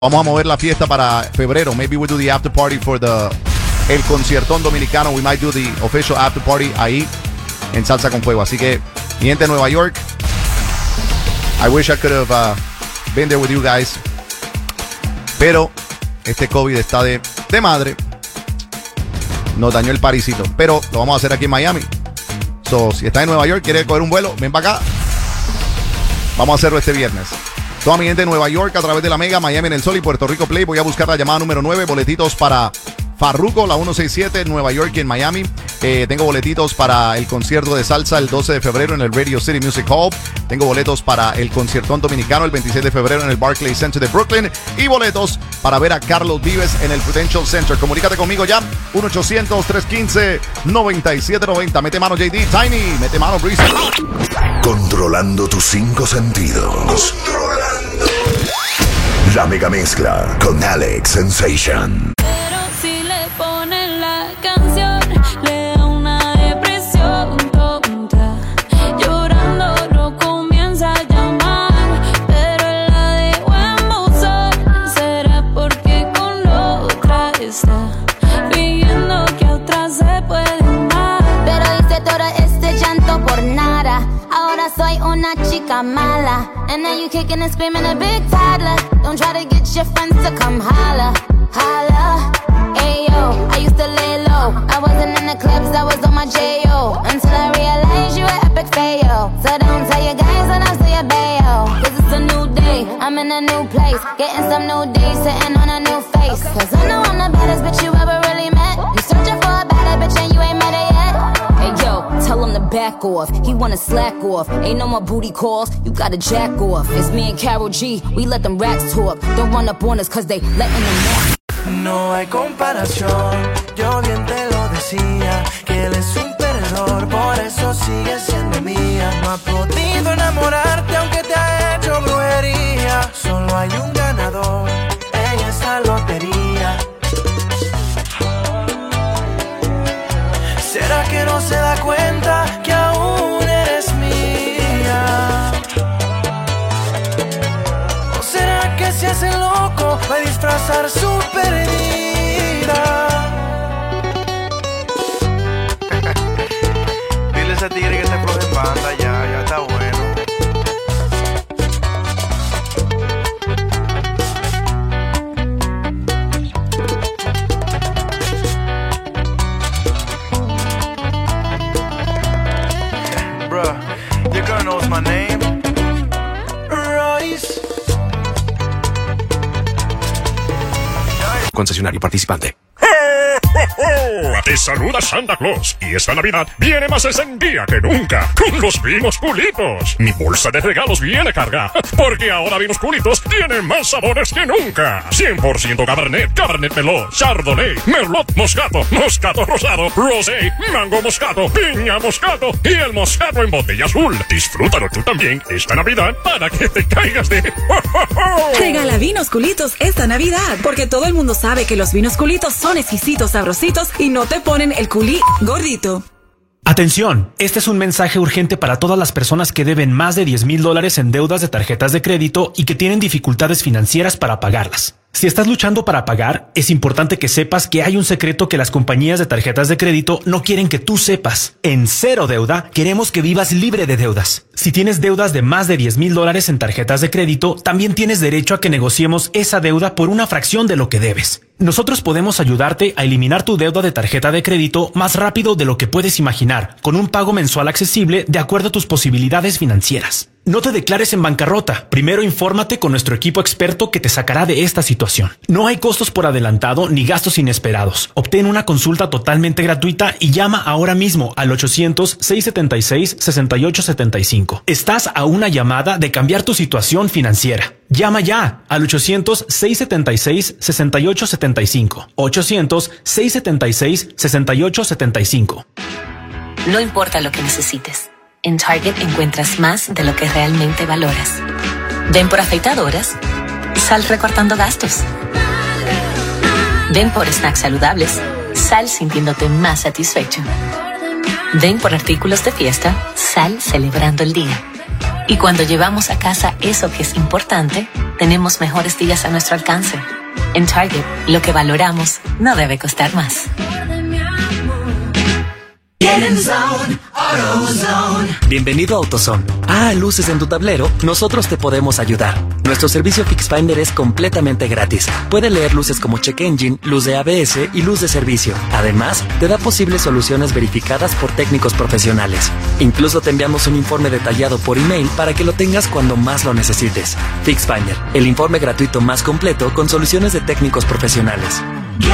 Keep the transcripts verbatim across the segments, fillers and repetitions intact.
Vamos a mover la fiesta para febrero. Maybe we'll do the after party for the el conciertón dominicano. We might do the official after party ahí en Salsa con Fuego. Así que, mi gente de Nueva York, I wish I could have uh, been there with you guys. Pero este COVID está de, de madre. Nos dañó el parisito. Pero lo vamos a hacer aquí en Miami. So, si estás en Nueva York, quieres coger un vuelo, ven para acá. Vamos a hacerlo este viernes. Toda mi gente de Nueva York a través de la Mega, Miami en el Sol y Puerto Rico Play. Voy a buscar la llamada número nueve, boletitos para Farruko, la ciento sesenta y siete en Nueva York y en Miami. Eh, tengo boletitos para el concierto de salsa el doce de febrero en el Radio City Music Hall. Tengo boletos para el conciertón dominicano el veintiséis de febrero en el Barclays Center de Brooklyn. Y boletos para ver a Carlos Vives en el Prudential Center. Comunícate conmigo ya, uno ochocientos, trescientos quince, noventa y siete noventa. Mete mano J D, Tiny, mete mano Breezy. Controlando tus cinco sentidos. Controlando. La mega mezcla con Alex Sensation. Pero si le ponen la canción, le da una depresión tonta. Llorando no comienza a llamar, pero la dejo en buzón. Será porque con otra está fingiendo que a otra se puede amar. Pero hice todo este llanto por nada. Ahora soy una chica mala. And now you kicking and screaming a big toddler. Don't try to get your friends to come holla, holla. Ayo, I used to lay low. I wasn't in the clubs, I was on my J O. Until I realized you were epic fail. So don't tell your guys when I say a bail. Cause it's a new day, I'm in a new place. Getting some new days, sitting on a new face. Cause I know I'm the baddest bitch you ever really met. You searching for a better bitch and you ain't met her yet. Hey yo, tell him to back off. He wanna slack off. Ain't no more booty calls. You gotta jack off. It's me and Karol G. We let them racks talk. Don't run up on us cause they letting them know. No hay comparación. Yo bien te lo decía. Que él es un perdedor. Por eso sigue siendo mía. No ha podido enamorarte aunque te ha hecho brujería. Solo hay un ganador en esta lotería. ¿Será que no se da cuenta que aún eres mía? ¿O será que se hace loco para disfrazar su pérdida? Dile a ese tigre que te coge en banda ya, ya está bueno. Your girl knows my name, Royce. Concesionario participante. Te saluda Santa Claus y esta Navidad viene más encendida que nunca con los vinos Culitos. Mi bolsa de regalos viene cargada porque ahora Vinos Culitos tienen más sabores que nunca. cien por ciento Cabernet, Cabernet Merlot, Chardonnay, Merlot Moscato, Moscato Rosado, Rosé, Mango Moscato, Piña Moscato y el Moscato en botella azul. Disfrútalo tú también esta Navidad para que te caigas de... Regala Vinos Culitos esta Navidad porque todo el mundo sabe que los Vinos Culitos son exquisitos, sabrositos y no te ponen el culí gordito. Atención, este es un mensaje urgente para todas las personas que deben más de diez mil dólares en deudas de tarjetas de crédito y que tienen dificultades financieras para pagarlas. Si estás luchando para pagar, es importante que sepas que hay un secreto que las compañías de tarjetas de crédito no quieren que tú sepas. En Cero Deuda, queremos que vivas libre de deudas. Si tienes deudas de más de diez mil dólares en tarjetas de crédito, también tienes derecho a que negociemos esa deuda por una fracción de lo que debes. Nosotros podemos ayudarte a eliminar tu deuda de tarjeta de crédito más rápido de lo que puedes imaginar, con un pago mensual accesible de acuerdo a tus posibilidades financieras. No te declares en bancarrota. Primero infórmate con nuestro equipo experto que te sacará de esta situación. No hay costos por adelantado ni gastos inesperados. Obtén una consulta totalmente gratuita y llama ahora mismo al ochocientos, seiscientos setenta y seis, sesenta y ocho setenta y cinco. Estás a una llamada de cambiar tu situación financiera. Llama ya al ochocientos, seiscientos setenta y seis, sesenta y ocho setenta y cinco. ochocientos, seiscientos setenta y seis, sesenta y ocho setenta y cinco. No importa lo que necesites. En Target encuentras más de lo que realmente valoras. Ven por afeitadoras, sal recortando gastos. Ven por snacks saludables, sal sintiéndote más satisfecho. Ven por artículos de fiesta, sal celebrando el día. Y cuando llevamos a casa eso que es importante, tenemos mejores días a nuestro alcance. En Target, lo que valoramos no debe costar más. Bienvenido a AutoZone. Ah, luces en tu tablero, nosotros te podemos ayudar. Nuestro servicio FixFinder es completamente gratis. Puede leer luces como Check Engine, luz de A B S y luz de servicio. Además, te da posibles soluciones verificadas por técnicos profesionales. Incluso te enviamos un informe detallado por email para que lo tengas cuando más lo necesites. FixFinder, el informe gratuito más completo con soluciones de técnicos profesionales.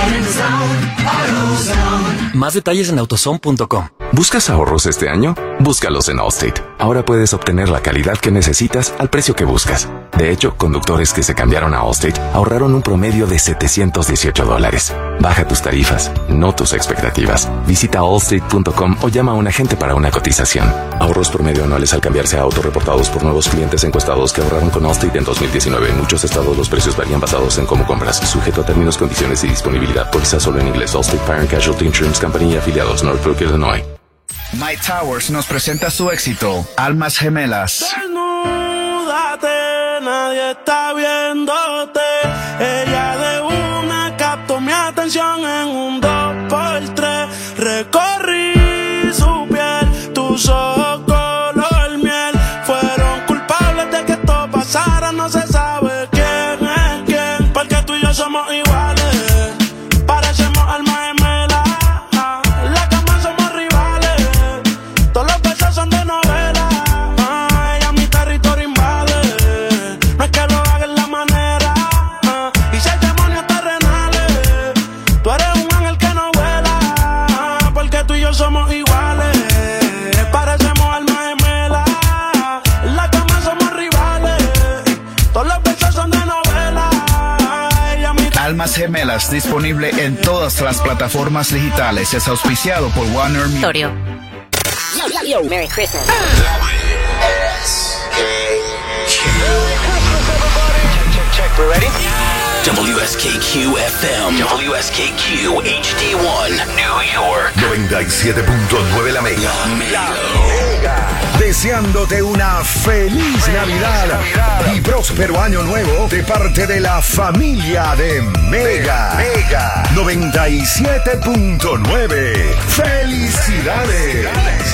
Más detalles en autozone punto com. ¿Buscas ahorros este año? Búscalos en Allstate. Ahora puedes obtener la calidad que necesitas al precio que buscas. De hecho, conductores que se cambiaron a Allstate ahorraron un promedio de setecientos dieciocho dólares. Baja tus tarifas, no tus expectativas. Visita allstate punto com o llama a un agente para una cotización. Ahorros promedio anuales al cambiarse a auto reportados por nuevos clientes encuestados que ahorraron con Allstate en dos mil diecinueve. En muchos estados los precios varían basados en cómo compras, sujeto a términos, condiciones y disponibilidad. Póliza solo en inglés. Allstate Fire and Casualty Insurance Company y afiliados, Northbrook, Illinois. My Towers nos presenta su éxito, Almas Gemelas. Desnúdate, nadie está viéndote. Ella de una captó mi atención en un dos por tres. Recorrí su piel, tus ojos color miel. Fueron culpables de que esto pasara, no se sabe quién es quién. Porque tú y yo somos iguales, parecemos almas gemelas. La cama somos rivales, todos los besos son de novela. Ah, ella mi territorio invade, no es que lo haga en la manera. Ah, y si hay demonios terrenales, tú eres un ángel que no vuela. Ah, porque tú y yo somos iguales, parecemos almas gemelas. La cama somos rivales, todos los besos son de novela. Ah, ella mi Almas Gemelas, disponible en todas las plataformas digitales. Es auspiciado por Warner Music. Torio. Yo, Merry Christmas. We're ready? W S K Q F M, W S K Q H D uno, New York. noventa y siete punto nueve La Mega. La Mega. Deseándote una feliz Navidad y próspero año nuevo de parte de la familia de Mega. Mega noventa y siete punto nueve. ¡Felicidades!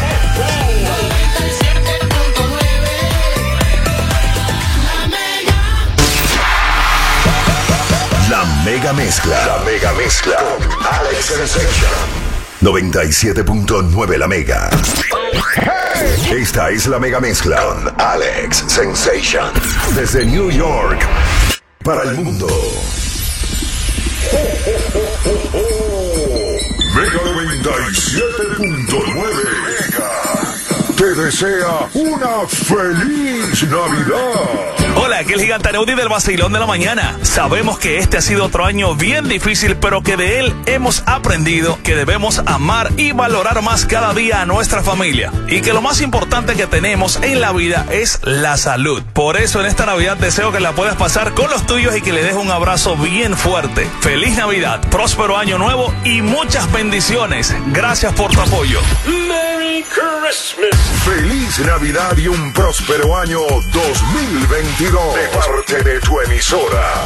La Mega Mezcla. La Mega Mezcla. Con Alex Sensation. noventa y siete punto nueve La Mega. Esta es la Mega Mezcla con Alex Sensation. Desde New York para el mundo. Mega noventa y siete punto nueve. Te desea una feliz Navidad. Hola, aquí el gigante Neudi del Vacilón de la Mañana. Sabemos que este ha sido otro año bien difícil, pero que de él hemos aprendido que debemos amar y valorar más cada día a nuestra familia. Y que lo más importante que tenemos en la vida es la salud. Por eso en esta Navidad deseo que la puedas pasar con los tuyos y que le des un abrazo bien fuerte. Feliz Navidad, próspero año nuevo y muchas bendiciones. Gracias por tu apoyo. Merry Christmas. Feliz Navidad y un próspero año dos mil veintidós de parte de tu emisora.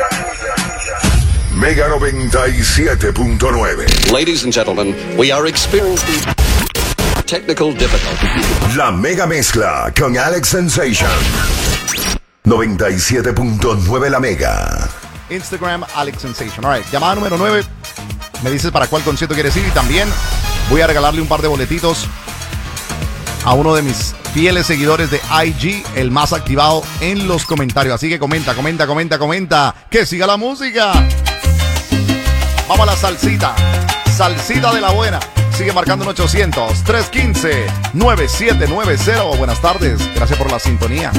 Mega noventa y siete punto nueve. Ladies and gentlemen, we are experiencing technical difficulties. La Mega Mezcla con Alex Sensation. noventa y siete punto nueve La Mega. Instagram, Alex Sensation. All right, llamada número nueve. Me dices para cuál concierto quieres ir y también voy a regalarle un par de boletitos a uno de mis fieles seguidores de I G, el más activado en los comentarios. Así que comenta, comenta, comenta, comenta. Que siga la música. Vamos a la salsita. Salsita de la buena. Sigue marcando un ochocientos, trescientos quince, nueve siete nueve cero. Buenas tardes. Gracias por la sintonía.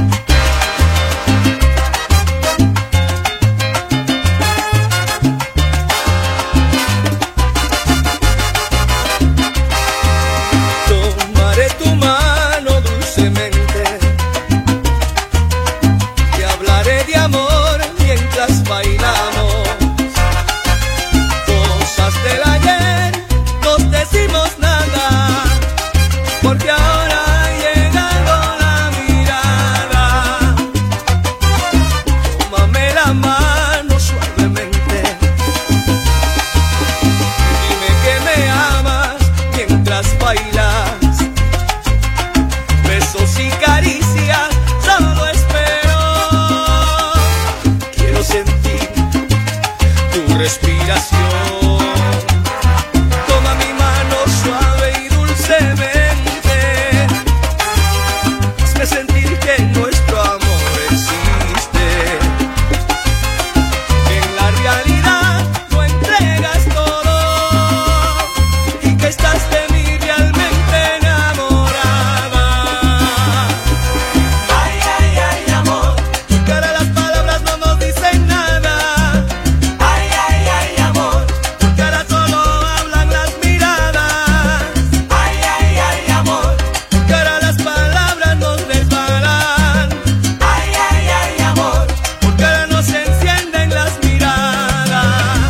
Porque ahora ha llegado la mirada. respiración. Toma mi mano suave y dulcemente, hazme sentir que nuestro amor existe. En la realidad tú entregas todo y que estás de mí realmente enamorada. Ay, ay, ay, amor, que ahora las palabras no nos dicen nada. Ay, ay, ay, amor, que ahora solo hablan las miradas. Ay, ay, ay, amor, que ahora las palabras nos resbalan. Ay, ay, ay, amor, porque ahora nos encienden las miradas.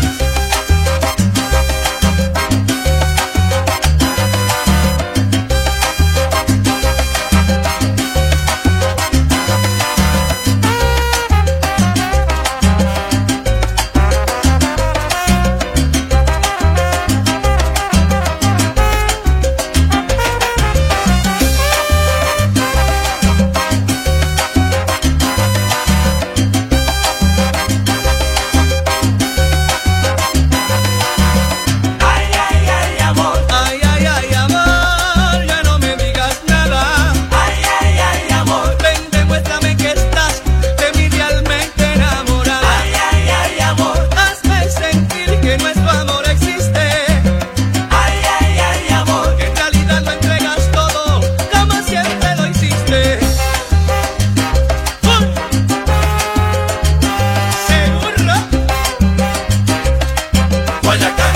Ay, ay, ay, amor, ay, ay, ay, amor, ya no me digas nada. Ay, ay, ay, amor, ven, demuéstrame que estás de mí realmente enamorada. Ay, ay, ay, amor, hazme sentir que nuestro amor existe. Ay, ay, ay, amor, que en realidad lo entregas todo, como siempre lo hiciste. ¡Uy! ¿Seguro? Guayacán.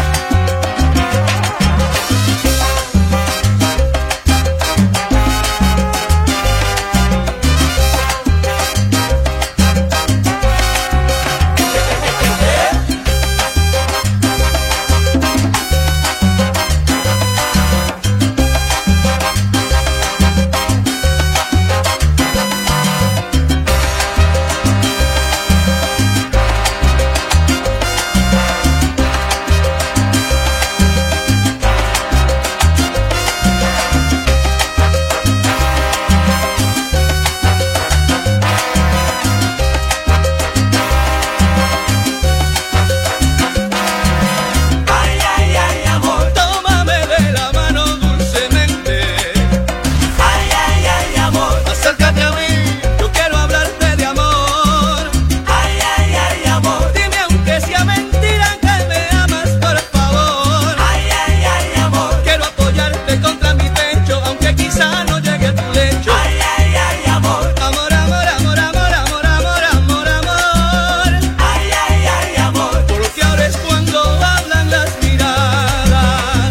Ay, ay, ay, amor, tómame de la mano dulcemente. Ay, ay, ay, amor, acércate a mí, yo quiero hablarte de amor. Ay, ay, ay, amor, dime aunque sea mentira que me amas, por favor. Ay, ay, ay, amor, quiero apoyarte contra mi techo, aunque quizá no llegue a tu lecho. Ay, ay, ay, amor, amor, amor, amor, amor, amor, amor, amor, amor. Ay, ay, ay, amor, porque ahora es cuando hablan las miradas.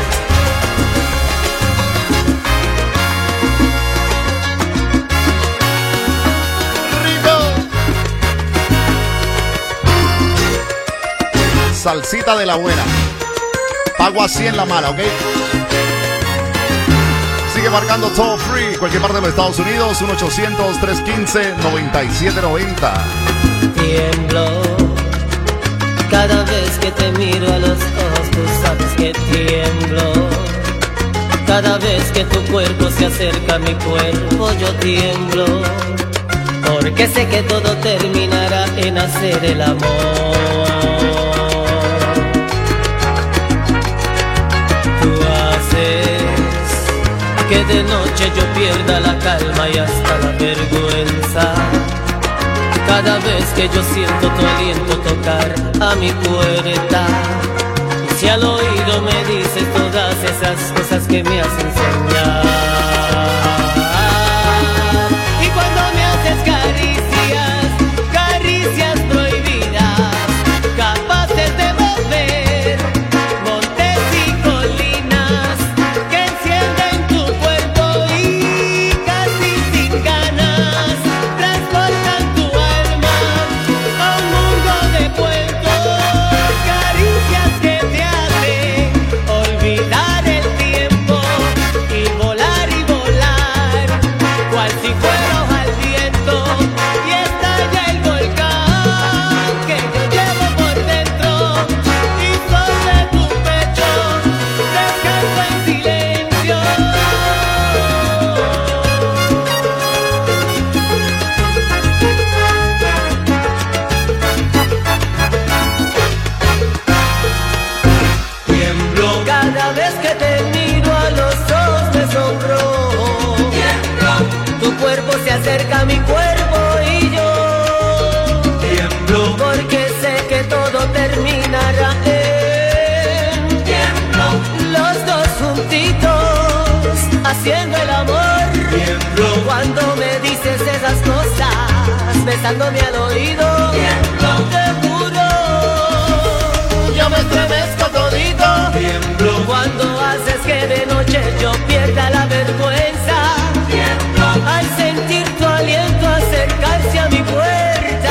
Rico. Salsita de la buena. Pago así en la mala, ¿ok? Sigue marcando toll free, cualquier parte de los Estados Unidos, uno ochocientos, trescientos quince, noventa y siete noventa. Tiemblo cada vez que te miro a los ojos, tú sabes que tiemblo. Cada vez que tu cuerpo se acerca a mi cuerpo, yo tiemblo. Porque sé que todo terminará en hacer el amor. Tú haces que de noche yo pierda la calma y hasta la vergüenza. Cada vez que yo siento tu aliento tocar a mi puerta, y si al oído me dices todas esas cosas que me hacen soñar. Y cuando me haces caricias, caricias prohibidas, capaces de mover montes y colinas, que encienden tu cuerpo y casi sin ganas transportan tu alma a un mundo de cuentos. Caricias que te hacen olvidar el tiempo y volar y volar. besándome al oído. Tiemblo, te juro, yo me estremezco todito. Tiemblo cuando haces que de noche yo pierda la vergüenza. Tiemblo al sentir tu aliento acercarse a mi puerta.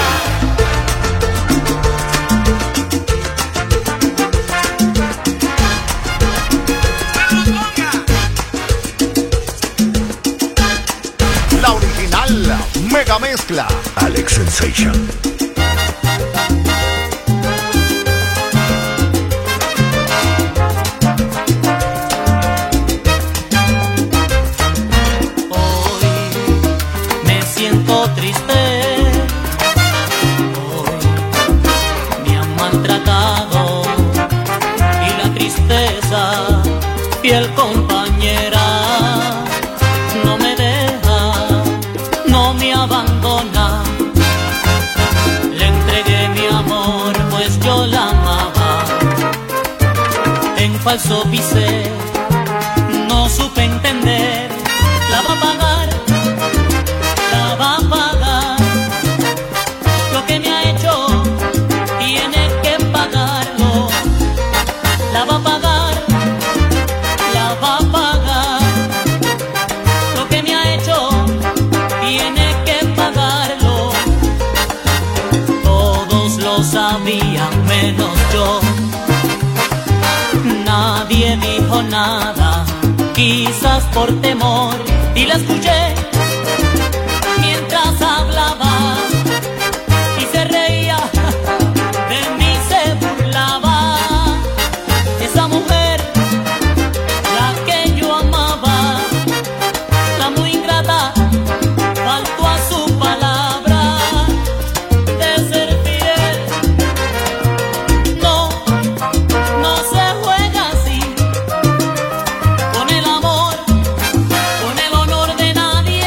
La original Mega Mezcla. Alex Sensation. Siento triste, hoy me han maltratado y la tristeza, fiel compañera, no me deja, no me abandona. Le entregué mi amor, pues yo la amaba. En falso pisé, no supe entender, la va a pagar. La va a pagar, lo que me ha hecho tiene que pagarlo. La va a pagar, la va a pagar, lo que me ha hecho tiene que pagarlo. Todos lo sabían menos yo, nadie dijo nada, quizás por temor, y la escuché mientras hablaba y se reía de mí, se burlaba. Esa mujer, la que yo amaba, la muy ingrata, faltó a su palabra de ser fiel. No, no se juega así con el amor, con el honor de nadie.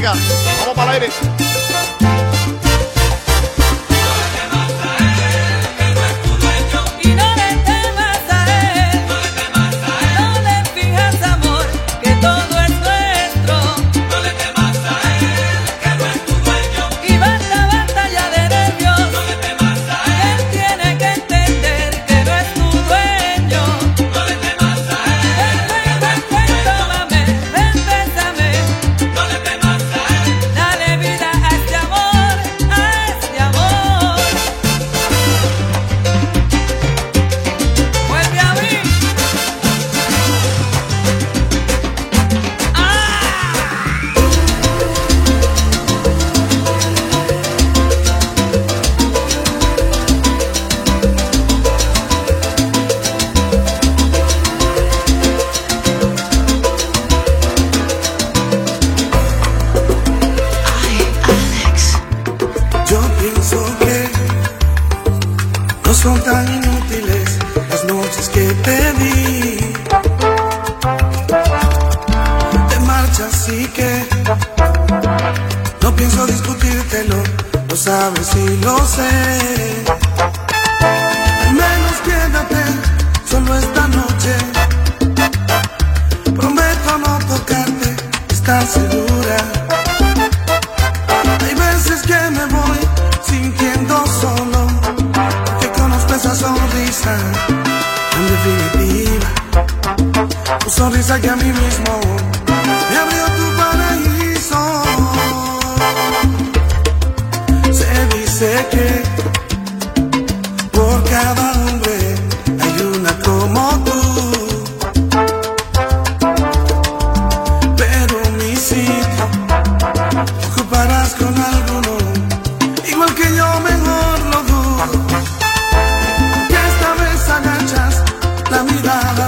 Mega. Vamos para el aire. Son tan inútiles las noches que te di. Te marchas y que no pienso discutírtelo, lo sabes y lo sé. Al menos quédate solo esta noche. Prometo no tocarte, ¿estás segura? Hay veces que me voy sintiendo solo, esa sonrisa en definitiva, tu sonrisa que a mí mismo me abrió tu paraíso. Se dice que por cada hombre hay una como tú, pero mi sitio ocuparás con alguno igual que yo, mejor lo dudo. La mirada,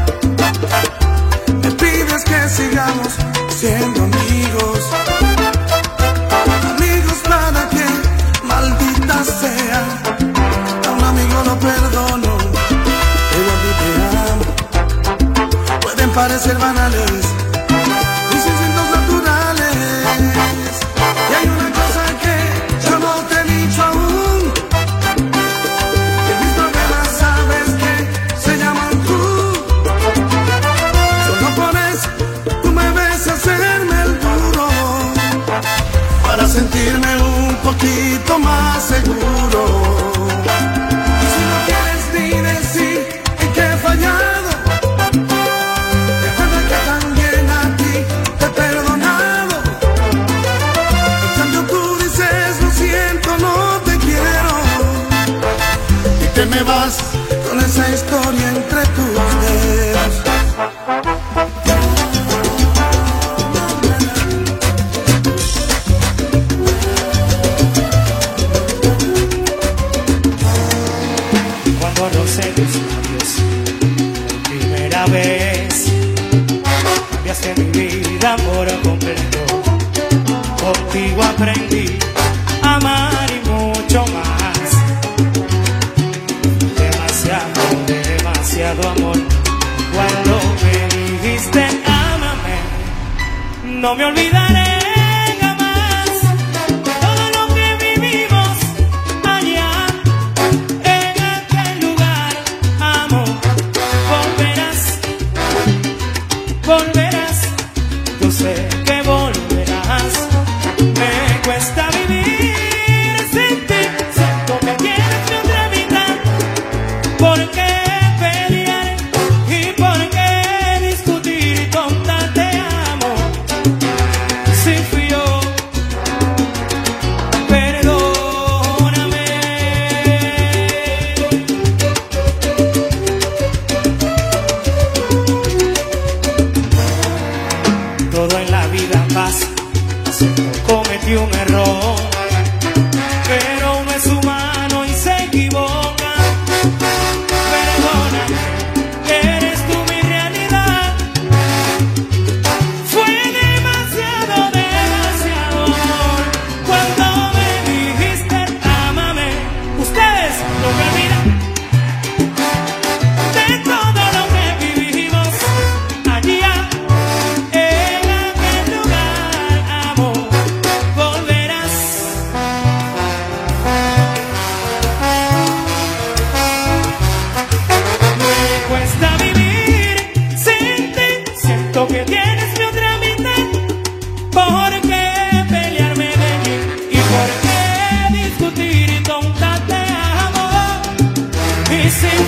me pides que sigamos siendo amigos, amigos para que maldita sea, a un amigo lo perdono, pero a ti te amo. Pueden parecer banales mis instintos naturales, y hay una cosa que yo no te he dicho aún. Para sentirme un poquito más seguro. Y si no quieres ni decir en qué he fallado, recuerda que también a ti te he perdonado. En cambio tú dices lo siento, no te quiero, y te me vas con esa historia entre tus dedos. Rocé tus labios por primera vez, cambiaste mi vida por completo. Contigo aprendí a amar y mucho más. Demasiado, demasiado amor. Cuando me dijiste ámame, no me olvidaré. Volverás, yo sé que volverás. Me cuesta vivir sin ti, siento que quieres mi otra mitad. ¿Por qué pelear y por qué discutir? Tonta, te amo.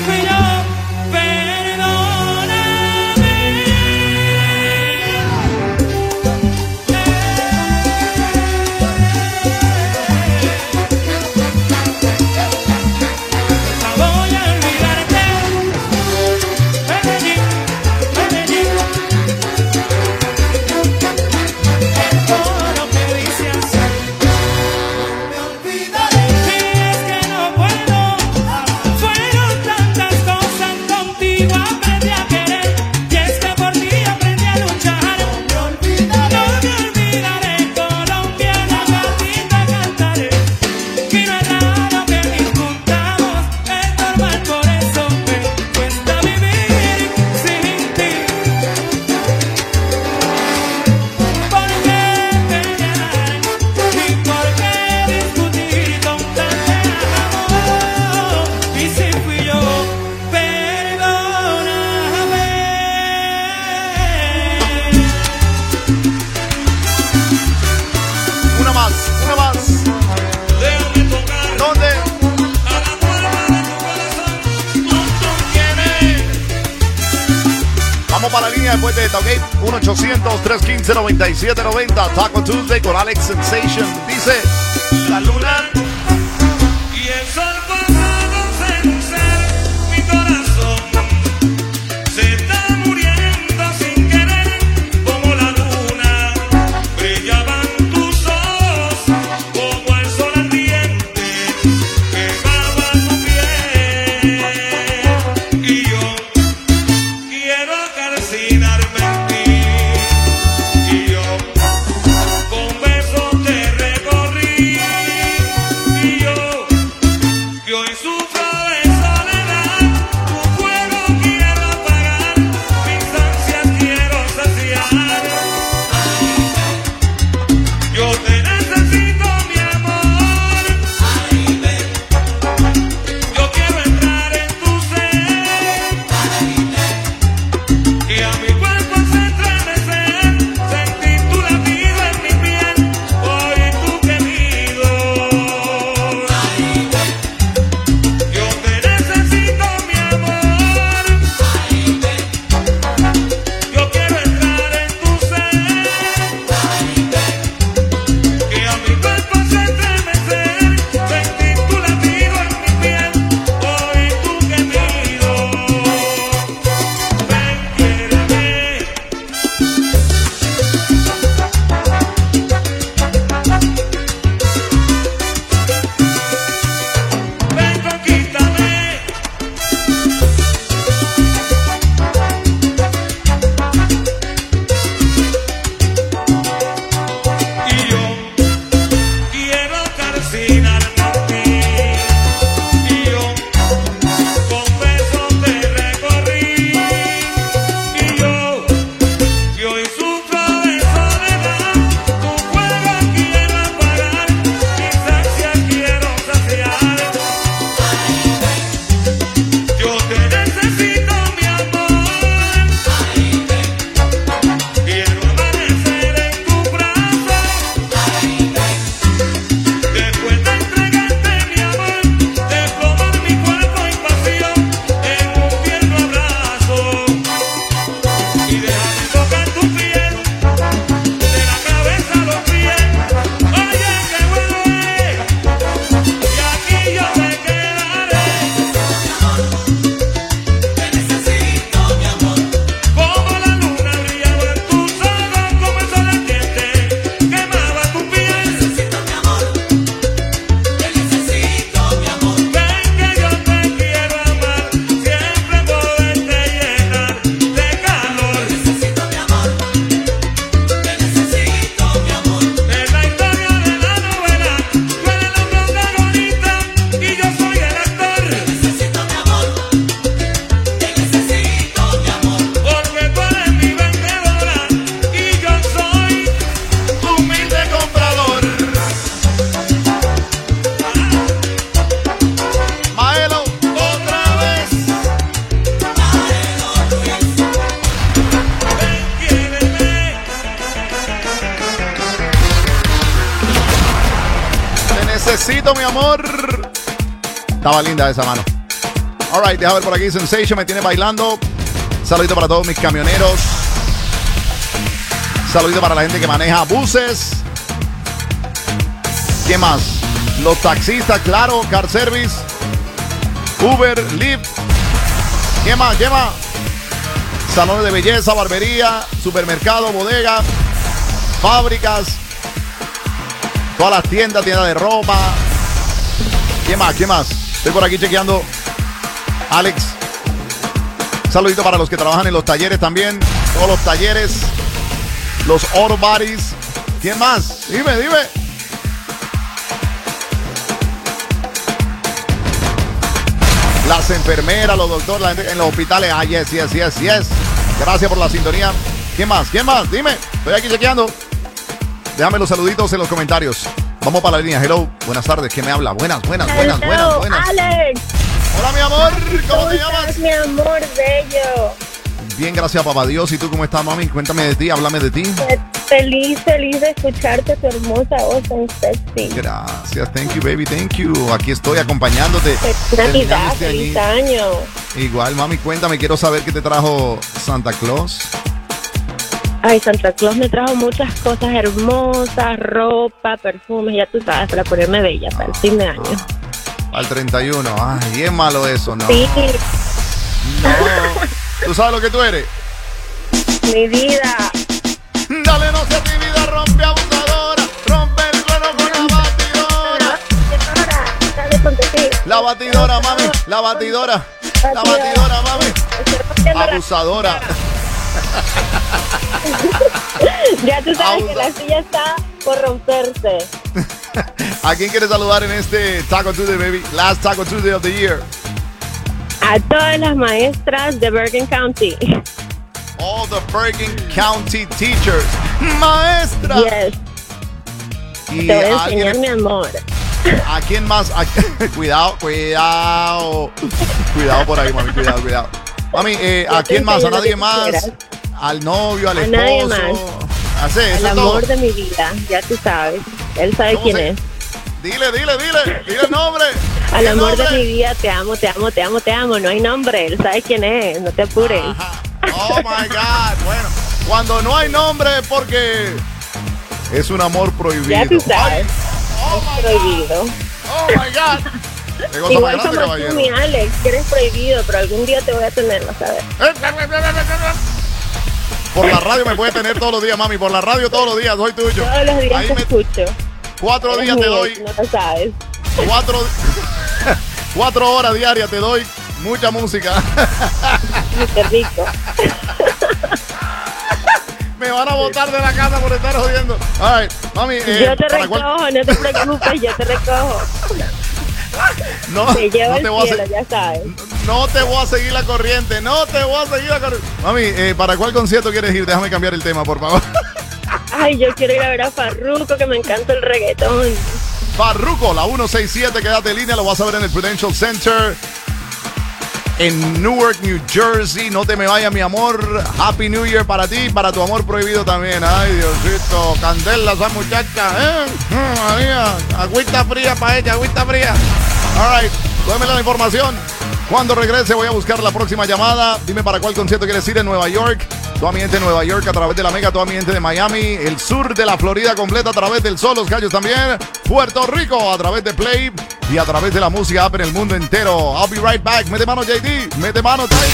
fui yo, para la línea después de esta, ¿ok? uno ochocientos, tres uno cinco, nueve siete nueve cero. Taco Tuesday con Alex Sensation. Dice, la luna y el sol pasado seducir mi corazón. Se está muriendo sin querer como la luna. Brillaban tus ojos como el sol ardiente. Quemaba tu piel. Y yo quiero acariciarme en ti. Y yo con besos te recorrí. Y yo que hoy sufro de soledad. Tu fuego quiero apagar. Mis ansias quiero saciar. Yo te necesito, mi amor. Yo quiero entrar en tu ser. Que a mi cuerpo se estremecer. Sentir tu latido en mi piel. Oír tu gemido. Yo te necesito, mi amor. Yo quiero entrar en tu ser. Que a mi cuerpo se estremecer. Sentir tu latido en mi piel. Oír tu gemido. Ven, quiéreme. Ven, conquístame. Y yo quiero acariciarme en ti. Y yo con besos te recorrí. Y yo que hoy sufro de soledad. Tu fuego quiero apagar. Mis ansias quiero saciar. Yo te necesito, mi amor. Quiero amanecer en tu brazo. Después de entregarte, mi amor, desplomar mi cuerpo en pasión en un tierno abrazo. Y déjame tocar tu piel, de la cabeza a los pies. Oye, qué bueno es, y aquí yo me quedaré. Te necesito, mi amor. Como la luna brillaba en tus ojos, como el sol ardiente quemaba tu piel. Necesito, mi amor. Te necesito, mi amor. Ven que yo te quiero amar, siempre poderte llenar de calor. Necesito, mi amor. Te necesito, mi amor. Es la historia de la novela, tú eres la protagonista y yo soy el actor. Necesito, mi amor. Te necesito, mi amor. Porque tú eres mi vendedora y yo soy tu humilde comprador. Maelo. Otra vez. Maelo Ruiz. Ven, quiéreme. Te necesito, mi amor. Estaba linda esa mano. All right, deja ver por aquí. Sensation me tiene bailando. Saludito para todos mis camioneros. Saludito para la gente que maneja buses. ¿Qué más? Los taxistas, claro, car service, Uber, Lyft. ¿Qué más? ¿Qué más? Salones de belleza, barbería, supermercado, bodega, fábricas, todas las tiendas, tiendas de ropa. ¿Qué más? ¿Qué más? Estoy por aquí chequeando. Alex. Saludito para los que trabajan en los talleres también. Todos los talleres. Los auto bodies. ¿Quién más? Dime, dime. Las enfermeras, los doctores, la gente en los hospitales. Ah, yes, yes, yes, yes. Gracias por la sintonía. ¿Quién más? ¿Quién más? Dime. Estoy aquí chequeando. Déjame los saluditos en los comentarios. Vamos para la línea. Hello. Buenas tardes. ¿Quién me habla? Buenas, buenas, buenas, Hello, buenas, buenas. Alex. Hola, mi amor. ¿Cómo te llamas? Mi amor bello. Bien, gracias, papá Dios. ¿Y tú cómo estás, mami? Cuéntame de ti, háblame de ti. Feliz, feliz de escucharte, tu hermosa voz tan sexy. Gracias, thank you, baby, thank you. Aquí estoy acompañándote. Feliz Navidad, este feliz año. año. Igual, mami, cuéntame, quiero saber qué te trajo Santa Claus. Ay, Santa Claus me trajo muchas cosas hermosas, ropa, perfumes, ya tú sabes, para ponerme bella para el fin de año. Al treinta y uno, ay, bien malo eso, ¿no? Sí. No. ¿Tú sabes lo que tú eres? Mi vida. Dale, no sea tímida, rompe abusadora, rompe el suelo con la batidora. Dale, ponte así. La batidora, mami, la batidora, la batidora, mami. Abusadora. Ya tú sabes Abusa. que la silla está por romperse. ¿A quién quieres saludar en este Taco Tuesday, baby? Last Taco Tuesday of the year. A todas las maestras de Bergen County. All the Bergen County teachers. Maestra. Yes. Y Te voy a a enseñar alguien- mi amor. ¿A quién más? A- cuidado, cuidado. Cuidado por ahí, mami, cuidado, cuidado. Mami, eh, ¿a Yo te quién más? ¿A enseño lo nadie que más? quieras. ¿Al novio, al A esposo? nadie más. Así, eso El es todo. amor de mi vida, ya tú sabes. Él sabe ¿Cómo quién se- es. Dile, dile, dile. Dile el nombre. Al Dile el amor de nombre. mi vida, te amo, te amo, te amo, te amo. No hay nombre, él sabe quién es, no te apures. Oh my God. Bueno, cuando no hay nombre es porque es un amor prohibido. Ya tú sabes. Oh es prohibido. Oh my God. Qué cosa Igual más grande, como tú, caballero. mi Alex, que eres prohibido, pero algún día te voy a tener, vas a ver. Por la radio me puedes tener todos los días, mami. Por la radio todos los días, soy tuyo. Todos los días Ahí te me- escucho. Cuatro Eres días te mío, doy. tú no lo sabes. Cuatro, cuatro horas diarias te doy mucha música. Qué rico. Me van a botar de la casa por estar jodiendo. All right, mami. eh, yo te ¿para recojo, cuál- no te preocupes, yo te recojo. No, Te llevo no al te voy a cielo, se- ya sabes. No te voy a seguir la corriente. No te voy a seguir la corriente. Mami, eh, ¿para cuál concierto quieres ir? Déjame cambiar el tema, por favor. Ay, yo quiero ir a ver a Farruko, que me encanta el reggaetón. Farruko, la ciento sesenta y siete, quédate en línea, lo vas a ver en el Prudential Center en Newark, New Jersey. No te me vayas, mi amor. Happy New Year para ti y para tu amor prohibido también. Ay, Diosito, candela esa muchacha, ¿eh? Mm, María, agüita fría para ella, agüita fría. All right, démela la información. Cuando regrese voy a buscar la próxima llamada. Dime para cuál concierto quieres ir en Nueva York. Toda mi gente de Nueva York a través de la Mega, toda mi gente de Miami, el sur de la Florida completa a través del Sol, Los Gallos también, Puerto Rico a través de Play y a través de la música app en el mundo entero. I'll be right back. Mete mano, J D. Mete mano, Tay.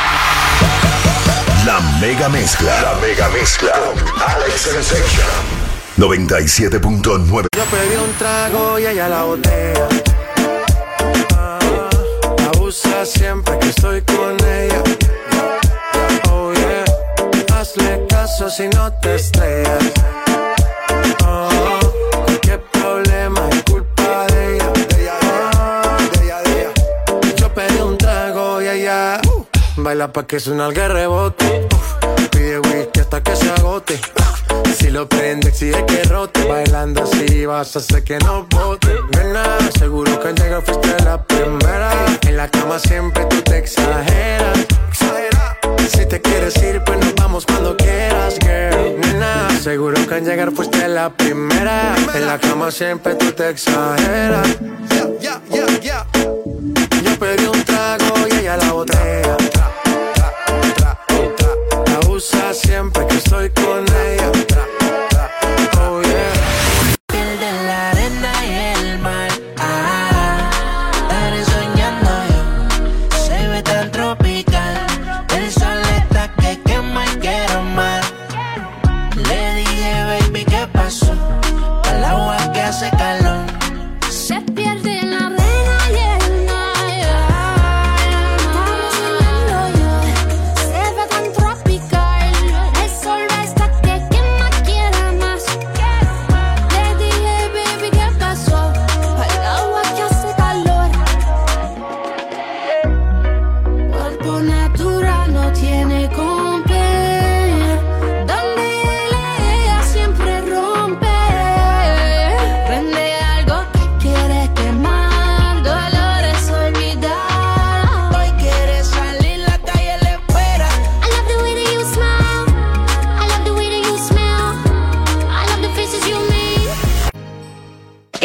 La mega mezcla. La mega mezcla. Con Alex Sensation. noventa y siete punto nueve. Yo pedí un trago y ella la botella. Ah, abusa siempre que estoy con ella. Oh yeah, hazle caso si no te estrellas. Ah, qué problema es culpa de ella. De ella, de ella, de ella. Yo pedí un trago y ella uh, baila pa' que suena el rebote. Uh, pide whisky hasta que se agote. Si lo prende, exige que rote. Bailando así vas a hacer que no bote. Nena, seguro que al llegar fuiste la primera. En la cama siempre tú te exageras. Si te quieres ir, pues nos vamos cuando quieras, girl. Nena, seguro que al llegar fuiste la primera. En la cama siempre tú te exageras. Yeah, yeah, yeah, yeah. Yo pedí un trago y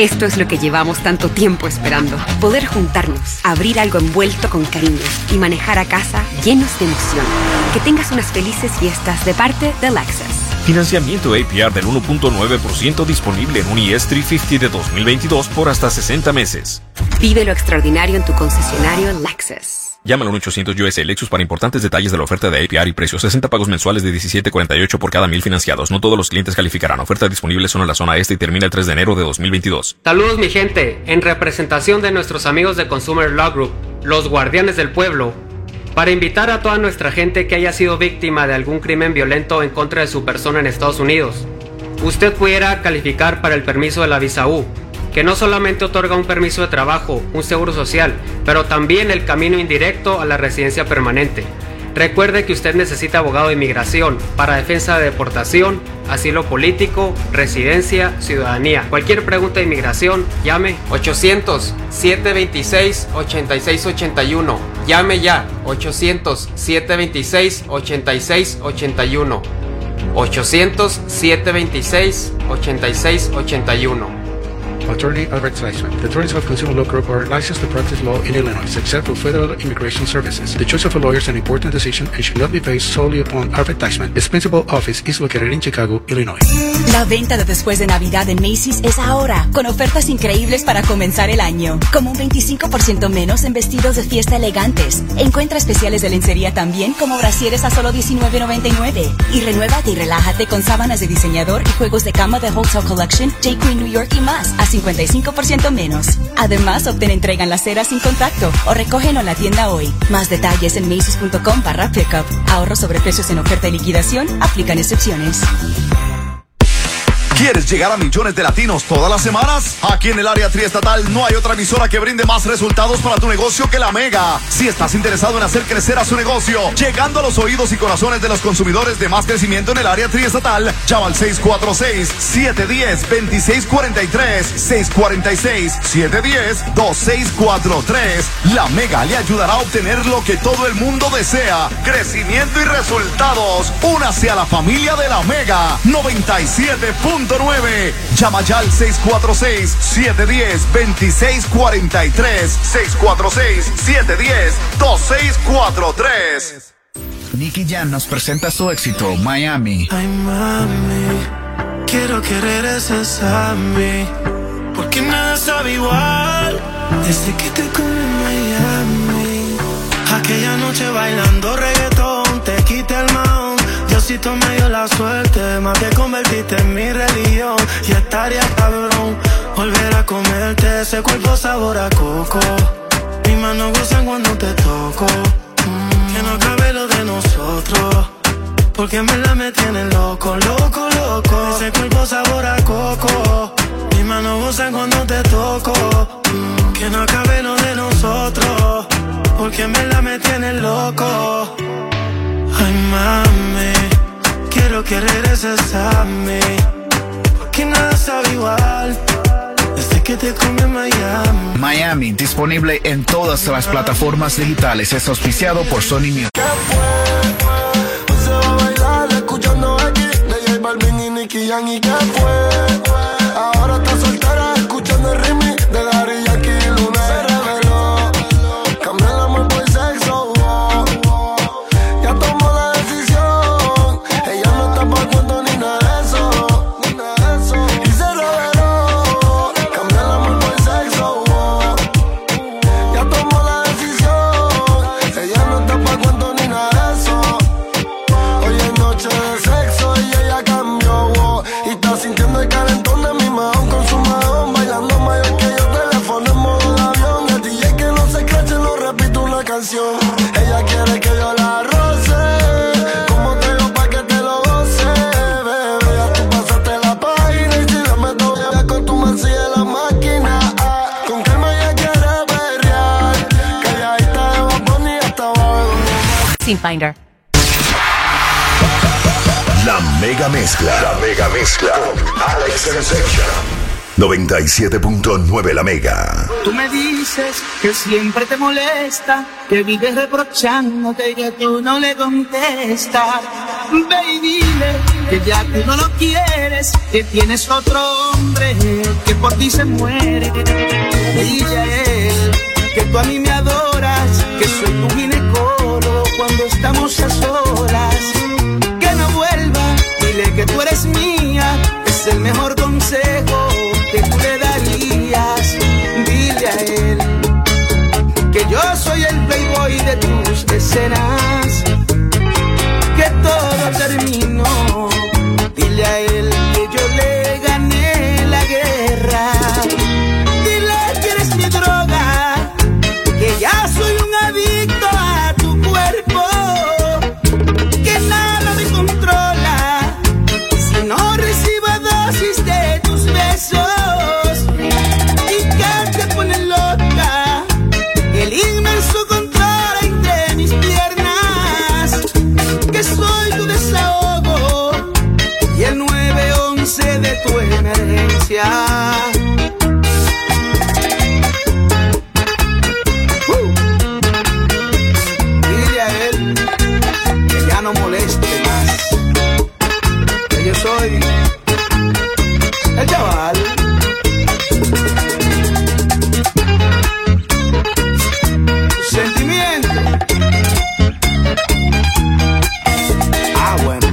Esto es lo que llevamos tanto tiempo esperando. Poder juntarnos, abrir algo envuelto con cariño y manejar a casa llenos de emoción. Que tengas unas felices fiestas de parte de Lexus. Financiamiento A P R del uno punto nueve por ciento disponible en un I S trescientos cincuenta de dos mil veintidós por hasta sesenta meses. Vive lo extraordinario en tu concesionario Lexus. Llama al uno ochocientos U S Lexus para importantes detalles de la oferta de A P R y precios. sesenta pagos mensuales de diecisiete cuarenta y ocho por cada mil financiados. No todos los clientes calificarán. Oferta disponible solo en la zona este y termina el tres de enero de dos mil veintidós. Saludos mi gente, en representación de nuestros amigos de Consumer Law Group, los guardianes del pueblo, para invitar a toda nuestra gente que haya sido víctima de algún crimen violento en contra de su persona en Estados Unidos. Usted pudiera calificar para el permiso de la visa U, que no solamente otorga un permiso de trabajo, un seguro social, pero también el camino indirecto a la residencia permanente. Recuerde que usted necesita abogado de inmigración para defensa de deportación, asilo político, residencia, ciudadanía. Cualquier pregunta de inmigración, llame ochocientos, siete veintiséis, ochenta y seis ochenta y uno. Llame ya, ochocientos, siete veintiséis, ochenta y seis ochenta y uno. ochocientos, siete veintiséis, ochenta y seis ochenta y uno. Attorney Advertisement. The attorneys of Consumer Law Group are licensed to practice law in Illinois, except for federal immigration services. The choice of a lawyer is an important decision and should not be based solely upon advertisement. Its principal office is located in Chicago, Illinois. La venta de después de Navidad en Macy's es ahora, con ofertas increíbles para comenzar el año. Como un veinticinco por ciento menos en vestidos de fiesta elegantes. Encuentra especiales de lencería también, como brasieres a solo diecinueve noventa y nueve. Y renuévate y relájate con sábanas de diseñador y juegos de cama de Hotel Collection, J. Crew New York y más, a cincuenta y cinco por ciento menos. Además, obtén entrega en la acera sin contacto o recógelo en la tienda hoy. Más detalles en Macy's punto com barra pickup. Ahorro sobre precios en oferta y liquidación. Aplican excepciones. ¿Quieres llegar a millones de latinos todas las semanas? Aquí en el área triestatal no hay otra emisora que brinde más resultados para tu negocio que la Mega. Si estás interesado en hacer crecer a su negocio, llegando a los oídos y corazones de los consumidores de más crecimiento en el área triestatal, llama al seis cuatro seis, siete uno cero, dos seis cuatro tres, seis cuatro seis, siete uno cero, dos seis cuatro tres. La Mega le ayudará a obtener lo que todo el mundo desea: crecimiento y resultados. Únase a la familia de la Mega noventa y siete punto nueve. Llama ya al seis cuatro seis, siete uno cero, dos seis cuatro tres, seis cuatro seis, siete uno cero, dos seis cuatro tres. Nicky Jam nos presenta su éxito, Miami. Ay, mami, quiero que regreses a mí, porque nada sabe igual desde que te comí en Miami. Aquella noche bailando reggaetón, te quité el maón. Diosito me dio la suerte, más te convertiste en mi religión. Y estaría cabrón volver a comerte ese cuerpo sabor a coco. Mis manos gozan cuando te toco. Mm, que no cabe lo de nosotros, porque en verdad me tienen loco, loco, loco. Ese cuerpo sabor a coco. Mis manos gozan cuando te toco. Mm, que no cabe lo de nosotros, porque en verdad me tienen loco. Ay, mami, quiero que regreses a mí, porque nada sabe igual desde que te comí en Miami. Miami, disponible en todas las plataformas digitales. Es auspiciado por Sony Music. Se va a bailar escuchando aquí de J Balvin y Nicky Jam. ¿Y qué fue? Ahora está soltera escuchando el remix de Daddy Yankee y Luna. Se reveló, cambió el amor por sexo. Oh, oh. Ya tomó la decisión, ella no está pa' cuento ni nada de eso, ni nada de eso. Y se reveló, cambió el amor por sexo. Oh. Ya tomó la decisión, ella no está pa' cuento ni nada de eso. Hoy es noche de sexo y ella cambió, oh. Y está sintiendo el calentón de mi mahón con su mahón, bailando mayor que yo, teléfono en modo de avión. El D J que no se escrache, no repito una canción. Ella quiere que yo la roce, como te digo pa' que te lo goce, bebé. Ya tú pasaste la página y si la meto ya con tu merced de la máquina. Ah, con calma ella quiere perrear, calladita de Bad Bunny hasta abajo. Sin Finder. La mega mezcla. La mega mezcla con Alex Sensation. noventa y siete punto nueve La Mega. Tú me dices que siempre te molesta, que vives reprochándote y que tú no le contestas. Ve y dile que ya tú no lo quieres, que tienes otro hombre que por ti se muere. Dile a él que tú a mí me adoras, que soy tu ginecólogo cuando estamos a solas. Que no vuelva, dile que tú eres mía, es el mejor consejo que tú le darías. Dile a él que yo soy el playboy de tus escenas, que todo terminó. Dile a él que yo le gané la guerra. Dile que eres mi droga, que ya soy un adicto a tu cuerpo, que nada me controla si no recibo dosis de tus besos, y que te pone loca el inmenso control entre mis piernas, que soy tu desahogo y el nueve once de tu emergencia. Uh. Dile a él que ya no moleste más, que yo soy el chaval. Sentimiento. Ah, bueno.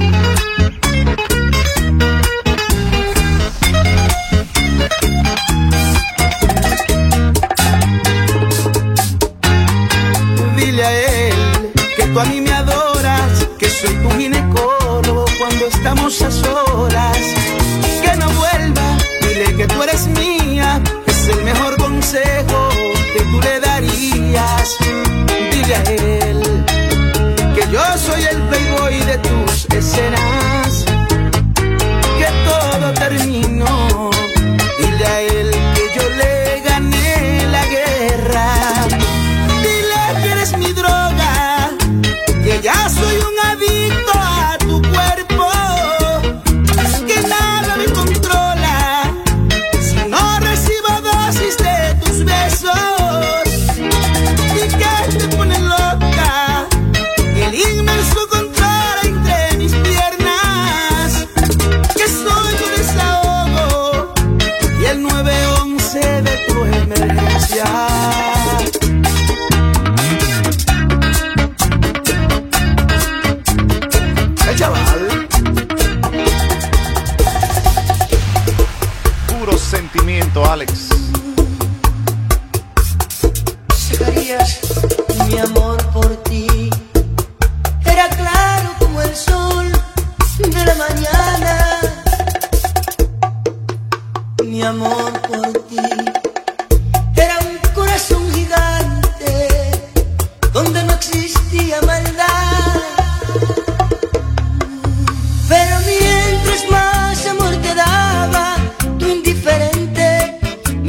Dile a él que tú a mí me adoras, que soy tu ginecólogo cuando estamos a solas. Que no vuelva, dile que tú eres mía, es el mejor consejo que tú le darías. Dile a él que yo soy el playboy de tus escenas, que todo terminó. Dile a él que yo le gané la guerra. Dile que eres mi droga, que ya soy un adicto a tu cuerpo, que nada me controla si no recibo dosis de tus besos, y que te pone loca el inmenso control entre mis piernas, que soy tu desahogo y el nueve once de tu emergencia. El chaval. Puro sentimiento, Alex. Dejarías mi amor por ti, era claro como el sol de la mañana. Mi amor por ti era un corazón gigante donde no existía maldad. Pero mientras más amor te daba, tu indiferente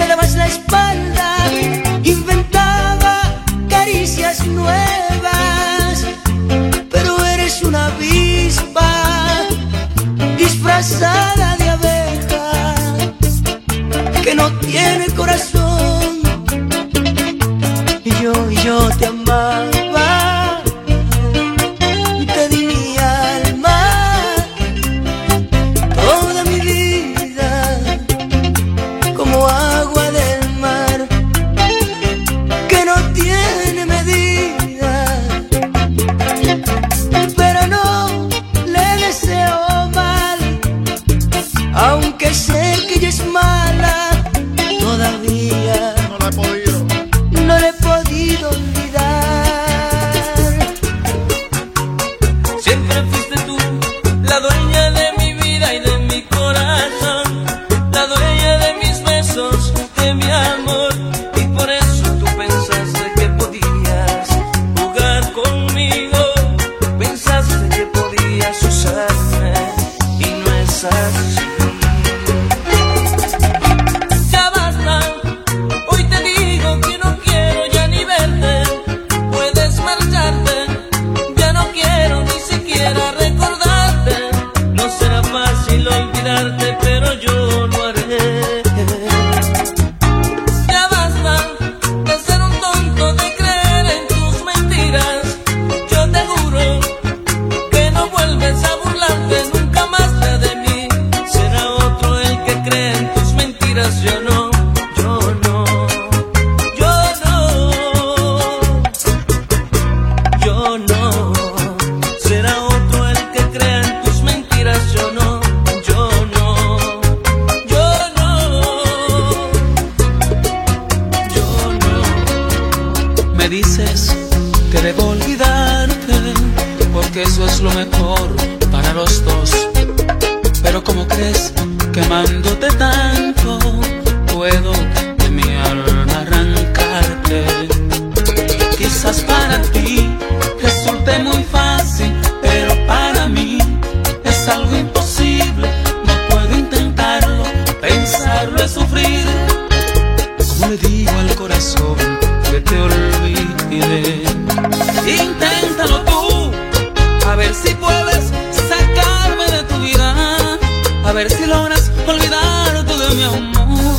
que eso es lo mejor para los dos. Pero ¿cómo crees que amándote tanto puedo de mi alma arrancarte? Quizás para ti resulte muy fácil, pero para mí es algo imposible. No puedo intentarlo, pensarlo es sufrir. ¿Cómo le digo al corazón que te olvide? Inténtalo tú, a ver si puedes sacarme de tu vida, a ver si logras olvidarte de mi amor,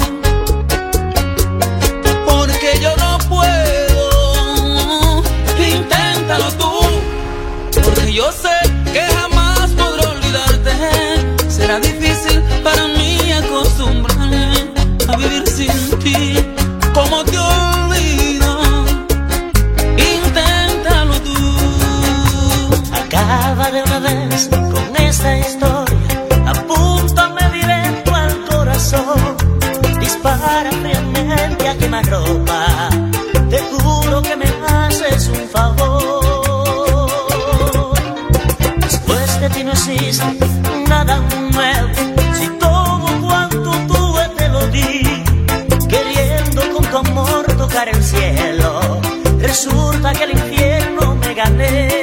porque yo no puedo. Inténtalo tú, porque yo sé que jamás podré olvidarte. Será difícil para mí acostumbrarme a vivir sin ti. ¿Cómo te olvido? Inténtalo tú. Acaba de una vez con esta historia, apúntame directo al corazón, dispara fríamente a quemarropa, te juro que me haces un favor. Después de ti no existe nada nuevo, si todo cuanto tuve te lo di, queriendo con tu amor tocar el cielo, resulta que el infierno me gané.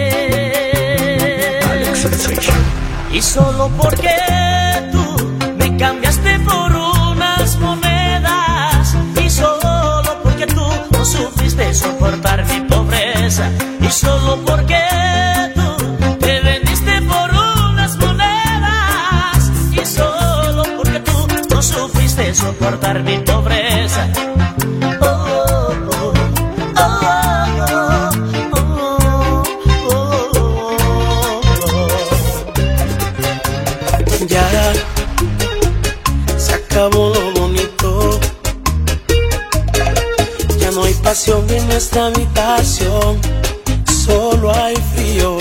Y solo porque tú me cambiaste por unas monedas, y solo porque tú no supiste soportar mi pobreza, y solo porque tú te vendiste por unas monedas, y solo porque tú no supiste soportar mi pobreza. Ya se acabó lo bonito, ya no hay pasión en nuestra habitación, solo hay frío.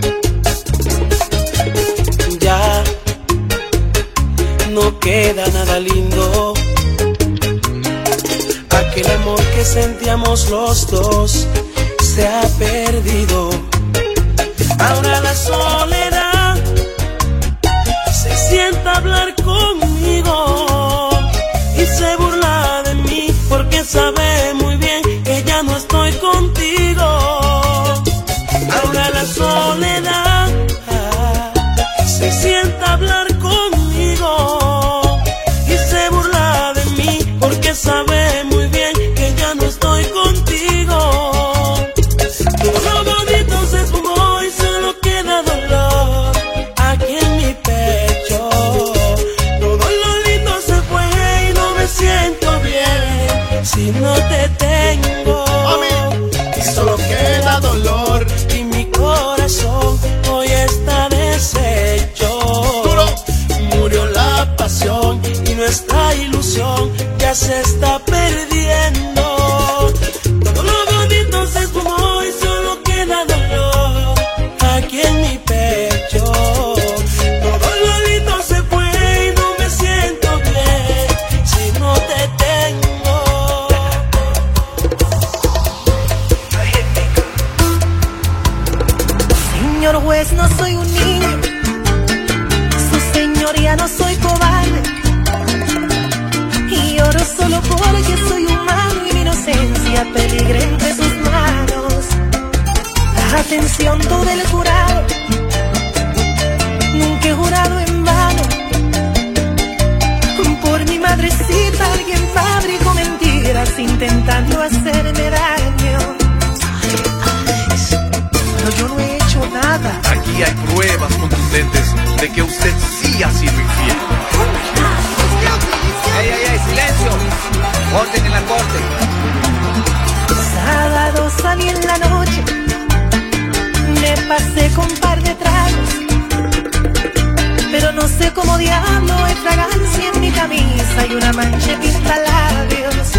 Ya no queda nada lindo, aquel amor que sentíamos los dos se ha perdido. Ahora la soledad se sienta a hablar conmigo y se burla de mí porque sabe muy bien que ya no estoy contigo. Ahora la soledad se sienta a hablar conmigo y se burla de mí porque sabe muy bien que ya no estoy contigo. Todo lo bonito se esfumó y solo queda dolor aquí en mi pecho. Todo lo lindo se fue y no me siento bien si no te tengo. Y solo queda dolor y mi corazón hoy está deshecho. Murió la pasión y nuestra ilusión ya se está perdiendo. Todo lo bonito se esfumó y solo queda dolor aquí en mi pecho. Todo lo lindo se fue y no me siento bien si no te tengo. Señor juez, no soy un niño, su señoría no soy cobarde, y lloro solo porque soy humano y mi inocencia peligra entre sus manos. Atención todo el jurado, nunca he jurado en vano. Por mi madrecita alguien fabricó mentiras intentando hacerme daño. Pero yo no he hecho nada. Aquí hay pruebas contundentes de que usted sí ha sido infiel. ¡Ey, ey, ey! ¡Silencio! ¡Orden en la corte! Sábado salí en la noche, me pasé con un par de tragos, pero no sé cómo diablo hay fragancia en mi camisa y una mancha de pintalabios.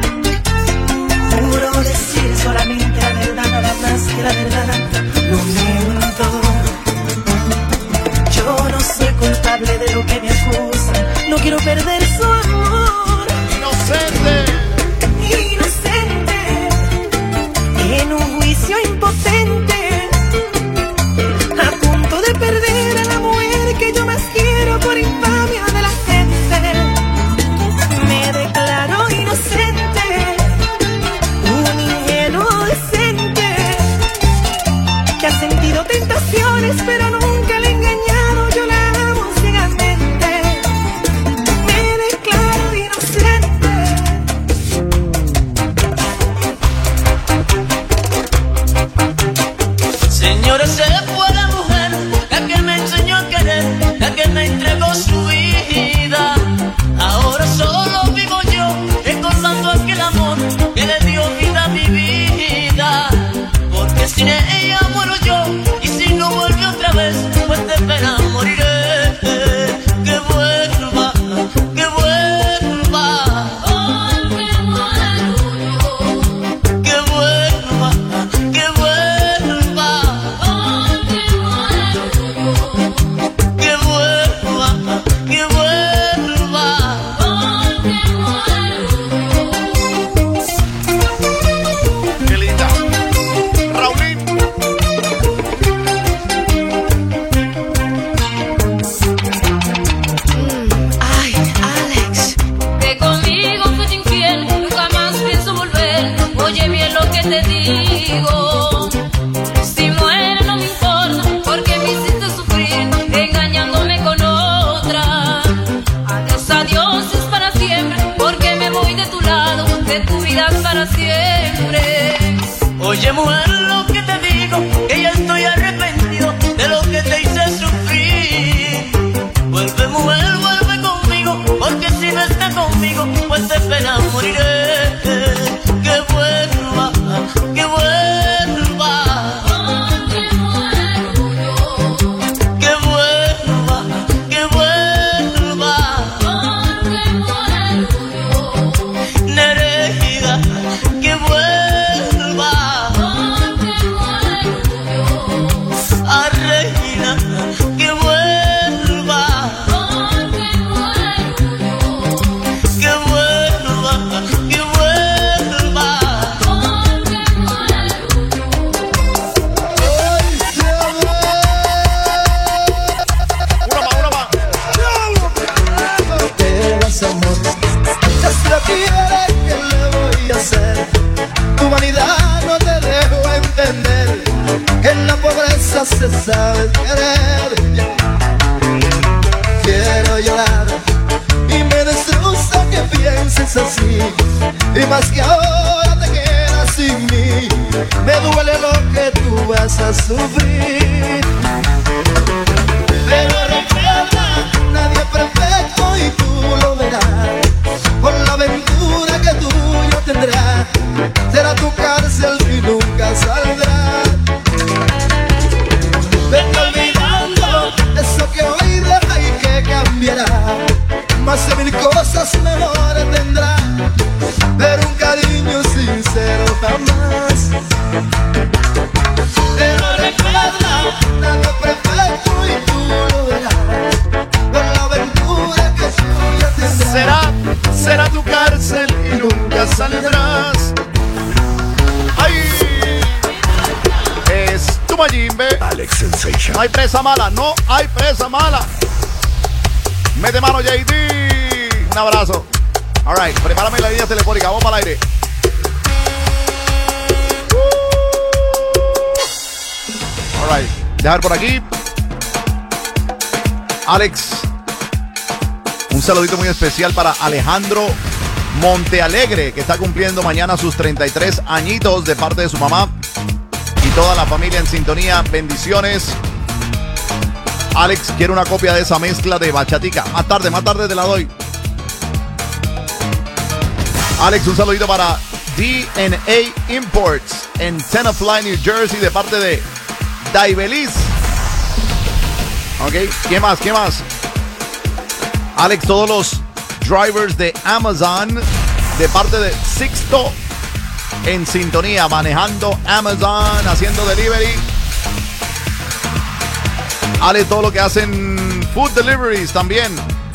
Juro decir solamente la verdad, nada más que la verdad, no miento. Yo no soy culpable de lo que me acusan, no quiero perder su amor. Inocente, inocente, en un juicio impotente, que ha sentido tentaciones, pero nunca le he engañado. Yo la amo ciegamente, me declaro inocente. Señores, se fue la mujer, la que me enseñó a querer, la que me entregó su vida. Ahora solo vivo yo, recordando aquel amor que le dio vida a mi vida. Porque sin ella muero yo, y si no vuelve otra vez, pues de pena moriré. Que vuelva, que vuelva. Que vuelva, que vuelva. Que vuelva, que vuelva. Qué linda. Raulín. Ay, Alex. Que conmigo fuiste infiel, nunca más pienso volver. Oye bien lo que te digo. Si muere no me importa, porque me hiciste sufrir, engañándome con otra. Adiós, adiós es para siempre, porque me voy de tu lado, de tu vida es para siempre. Oye, mujer, lo que te digo, que ya estoy arrepentido de lo que te hice sufrir. Vuelve, mujer, vuelve conmigo, porque si no está conmigo, pues de pena moriré. Que vuelva, que vuelva. Que vuelva, que vuelva. Nereida, que vuelva. A Regina, que vuelva. Que vuelva, que vuelva. Te das amor, ya si lo quiere, ¿qué le voy a hacer? Tu vanidad no te dejo entender que en la pobreza se sabe querer. Quiero llorar y me destroza que pienses así, y más que ahora te quedas sin mí, me duele lo que tú vas a sufrir. Pero recuerda, nadie es perfecto y tú lo verás. Por la aventura que tuyo tendrás, será tu cárcel y nunca saldrás. Vete olvidando eso que hoy deja y que cambiará. Más de mil cosas mejores tendrá, pero un cariño sincero jamás. Pero recuerda, nadie es perfecto y tú lo verás. Por la aventura que tuya tendrás, Será, será tu cárcel y nunca saldrás. ¡Ay! Es tu Mayimbe. Alex Sensation. No hay presa mala, no hay presa mala. Mete mano, J D. Un abrazo. All right, prepárame la línea telefónica. Vamos para el aire. All right, dejar por aquí. Alex, un saludito muy especial para Alejandro Montealegre, que está cumpliendo mañana sus treinta y tres añitos, de parte de su mamá y toda la familia en sintonía. Bendiciones. Alex quiere una copia de esa mezcla de bachatica. Más tarde, más tarde te la doy. Alex, un saludito para D N A Imports en Tenafly, New Jersey, de parte de Daibelis. Ok, ¿qué más? ¿Qué más? Alex, todos los drivers de Amazon, de parte de Sixto, en sintonía, manejando Amazon, haciendo delivery. Alex, todo lo que hacen food deliveries también.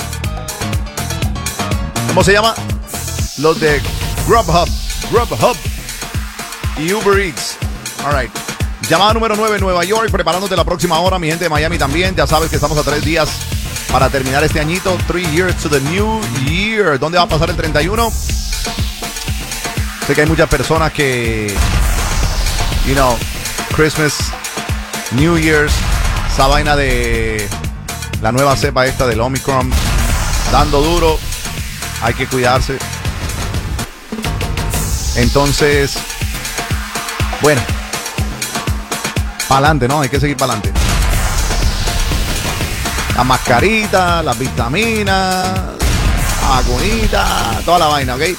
¿Cómo se llama? Los de Grubhub, Grubhub y Uber Eats. All right. Llamada número nueve, Nueva York, preparándote la próxima hora. Mi gente de Miami también. Ya sabes que estamos a tres días para terminar este añito. Three years to the new year. ¿Dónde va a pasar el treinta y uno? Sé que hay muchas personas que, you know, Christmas New Year's, esa vaina de la nueva cepa esta del Omicron, dando duro, hay que cuidarse. Entonces, bueno, para adelante, ¿no? Hay que seguir para adelante. Las mascaritas, las vitaminas, la vacunita, toda la vaina, ¿ok?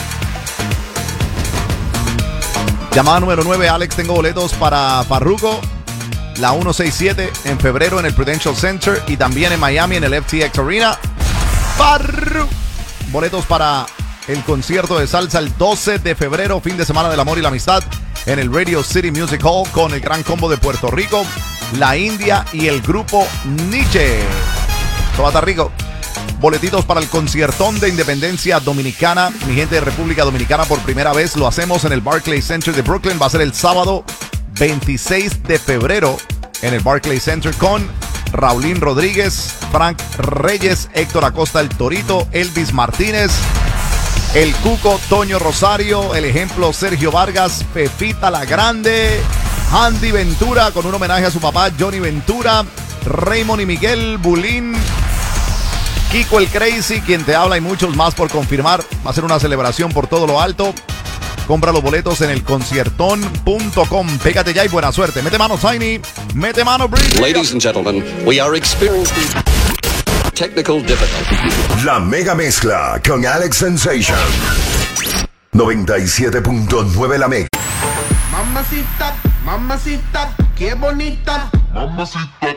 Llamada número nueve, Alex, tengo boletos para Farruko, la ciento sesenta y siete en febrero en el Prudential Center y también en Miami en el F T X Arena. Farruko. Boletos para el concierto de salsa el doce de febrero, fin de semana del amor y la amistad, en el Radio City Music Hall con el gran combo de Puerto Rico, la India y el grupo Nietzsche. Todo va a estar rico. Boletitos para el conciertón de Independencia Dominicana. Mi gente de República Dominicana, por primera vez lo hacemos en el Barclays Center de Brooklyn. Va a ser el sábado veintiséis de febrero en el Barclays Center con Raulín Rodríguez, Frank Reyes, Héctor Acosta el Torito, Elvis Martínez, el Cuco, Toño Rosario, el ejemplo Sergio Vargas, Pepita la Grande, Andy Ventura con un homenaje a su papá Johnny Ventura, Raymond y Miguel, Bulín, Kiko el Crazy, quien te habla y muchos más por confirmar. Va a ser una celebración por todo lo alto. Compra los boletos en el conciertón punto com. Pégate ya y buena suerte. Mete mano, Tiny. Mete mano, Brady. Ladies and gentlemen, we are experiencing technical difficulties. La mega mezcla con Alex Sensation. noventa y siete punto nueve La Mega. Mamacita, mamacita, qué bonita. Mamacita.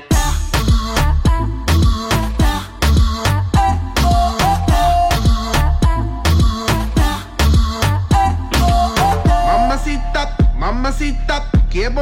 Mamacita, mamacita, qué bonita.